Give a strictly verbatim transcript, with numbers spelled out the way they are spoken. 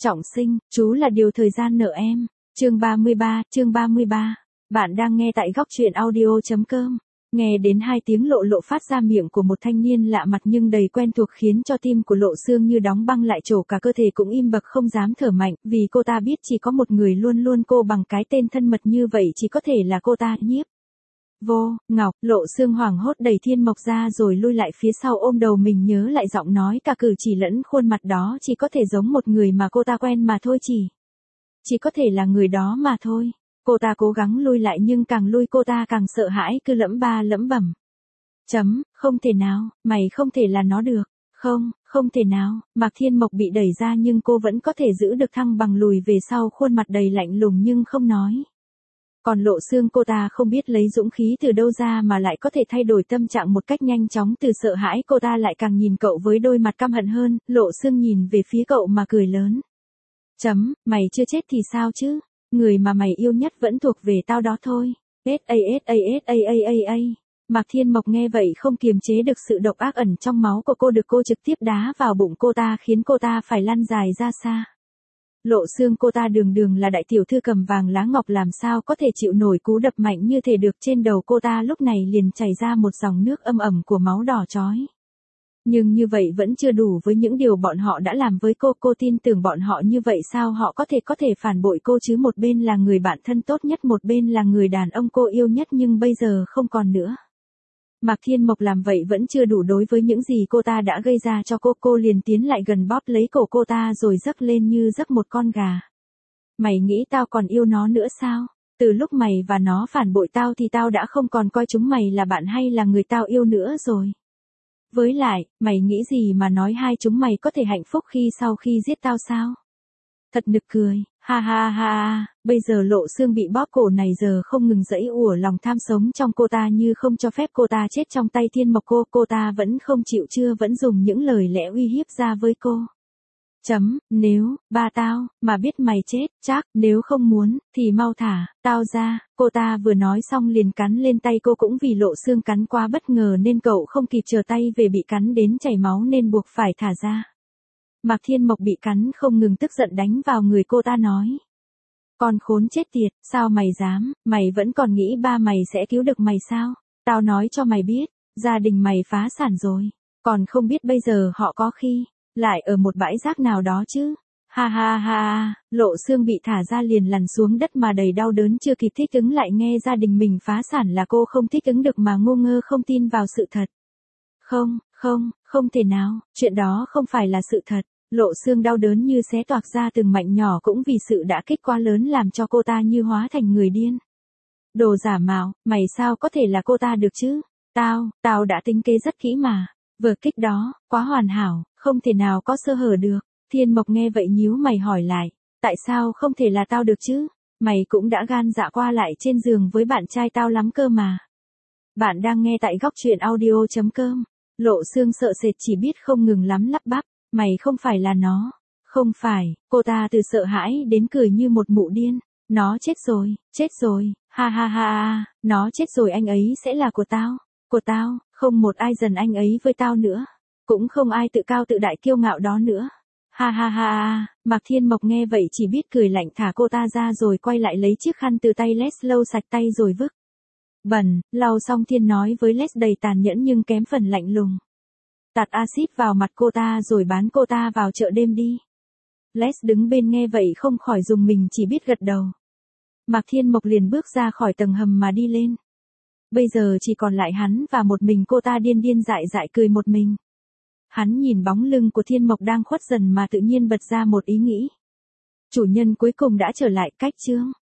Trọng sinh, chú là điều thời gian nợ em. Chương ba mươi ba, chương ba mươi ba. Bạn đang nghe tại góc truyện audio.com. Nghe đến hai tiếng lộ lộ phát ra miệng của một thanh niên lạ mặt nhưng đầy quen thuộc khiến cho tim của Lộ Sương như đóng băng lại, trổ cả cơ thể cũng im bặt không dám thở mạnh, vì cô ta biết chỉ có một người luôn luôn cô bằng cái tên thân mật như vậy chỉ có thể là cô ta. Nhiếp Vô Ngọc. Lộ Sương hoảng hốt đẩy Thiên Mộc ra rồi lui lại phía sau ôm đầu mình, nhớ lại giọng nói cả cử chỉ lẫn khuôn mặt đó chỉ có thể giống một người mà cô ta quen mà thôi, chỉ chỉ có thể là người đó mà thôi. Cô ta cố gắng lui lại nhưng càng lui cô ta càng sợ hãi, cứ lẩm ba lẩm bẩm. Chấm, không thể nào, mày không thể là nó được. Không, không thể nào. Mạc Thiên Mộc bị đẩy ra nhưng cô vẫn có thể giữ được thăng bằng, lùi về sau, khuôn mặt đầy lạnh lùng nhưng không nói. Còn Lộ Sương, cô ta không biết lấy dũng khí từ đâu ra mà lại có thể thay đổi tâm trạng một cách nhanh chóng, từ sợ hãi cô ta lại càng nhìn cậu với đôi mặt căm hận hơn. Lộ Sương nhìn về phía cậu mà cười lớn. Chấm, mày chưa chết thì sao chứ? Người mà mày yêu nhất vẫn thuộc về tao đó thôi. S A S A S A A A A. Mạc Thiên Mộc nghe vậy không kiềm chế được sự độc ác ẩn trong máu của cô, được cô trực tiếp đá vào bụng cô ta khiến cô ta phải lăn dài ra xa. Lộ Sương, cô ta đường đường là đại tiểu thư cầm vàng lá ngọc, làm sao có thể chịu nổi cú đập mạnh như thể được. Trên đầu cô ta lúc này liền chảy ra một dòng nước âm ẩm của máu đỏ chói. Nhưng như vậy vẫn chưa đủ với những điều bọn họ đã làm với cô. Cô tin tưởng bọn họ như vậy sao họ có thể có thể phản bội cô chứ? Một bên là người bạn thân tốt nhất, một bên là người đàn ông cô yêu nhất, nhưng bây giờ không còn nữa. Mạc Thiên Mộc làm vậy vẫn chưa đủ đối với những gì cô ta đã gây ra cho cô. Cô liền tiến lại gần, bóp lấy cổ cô ta rồi giấc lên như giấc một con gà. Mày nghĩ tao còn yêu nó nữa sao? Từ lúc mày và nó phản bội tao thì tao đã không còn coi chúng mày là bạn hay là người tao yêu nữa rồi. Với lại, mày nghĩ gì mà nói hai chúng mày có thể hạnh phúc khi sau khi giết tao sao? Thật nực cười, ha ha ha. Bây giờ Lộ Sương bị bóp cổ này giờ không ngừng giãy ủa, lòng tham sống trong cô ta như không cho phép cô ta chết trong tay Thiên Mộc. Cô, cô ta vẫn không chịu chưa, vẫn dùng những lời lẽ uy hiếp ra với cô. Chấm, nếu, ba tao, mà biết mày chết, chắc, nếu không muốn, thì mau thả, tao ra. Cô ta vừa nói xong liền cắn lên tay cô, cũng vì Lộ Sương cắn quá bất ngờ nên cậu không kịp trở tay về, bị cắn đến chảy máu nên buộc phải thả ra. Mạc Thiên Mộc bị cắn không ngừng, tức giận đánh vào người cô ta nói. Con khốn chết tiệt, sao mày dám, mày vẫn còn nghĩ ba mày sẽ cứu được mày sao? Tao nói cho mày biết, gia đình mày phá sản rồi, còn không biết bây giờ họ có khi lại ở một bãi rác nào đó chứ. Ha ha ha. Lộ Sương bị thả ra liền lăn xuống đất mà đầy đau đớn, chưa kịp thích ứng lại nghe gia đình mình phá sản là cô không thích ứng được mà ngu ngơ không tin vào sự thật. Không, không, không thể nào, chuyện đó không phải là sự thật. Lộ Sương đau đớn như xé toạc ra từng mảnh nhỏ, cũng vì sự đả kích quá lớn làm cho cô ta như hóa thành người điên. Đồ giả mạo, mày sao có thể là cô ta được chứ? Tao, tao đã tính kế rất kỹ mà. Vừa kích đó, quá hoàn hảo, không thể nào có sơ hở được. Thiên Mộc nghe vậy nhíu mày hỏi lại, tại sao không thể là tao được chứ? Mày cũng đã gan dạ qua lại trên giường với bạn trai tao lắm cơ mà. Bạn đang nghe tại góc truyện audio.com. Lộ Sương sợ sệt chỉ biết không ngừng lắm lắp bắp, mày không phải là nó. Không phải, cô ta từ sợ hãi đến cười như một mụ điên. Nó chết rồi, chết rồi, ha ha ha ha, nó chết rồi, anh ấy sẽ là của tao, của tao, không một ai dần anh ấy với tao nữa. Cũng không ai tự cao tự đại kiêu ngạo đó nữa. Ha ha ha ha. Mạc Thiên Mộc nghe vậy chỉ biết cười lạnh, thả cô ta ra rồi quay lại lấy chiếc khăn từ tay Les, lau sạch tay rồi vứt. Bẩn, lau xong Thiên nói với Les đầy tàn nhẫn nhưng kém phần lạnh lùng. Tạt axit vào mặt cô ta rồi bán cô ta vào chợ đêm đi. Les đứng bên nghe vậy không khỏi dùng mình, chỉ biết gật đầu. Mạc Thiên Mộc liền bước ra khỏi tầng hầm mà đi lên. Bây giờ chỉ còn lại hắn và một mình cô ta, điên điên dại dại cười một mình. Hắn nhìn bóng lưng của Thiên Mộc đang khuất dần mà tự nhiên bật ra một ý nghĩ. Chủ nhân cuối cùng đã trở lại. Cách chương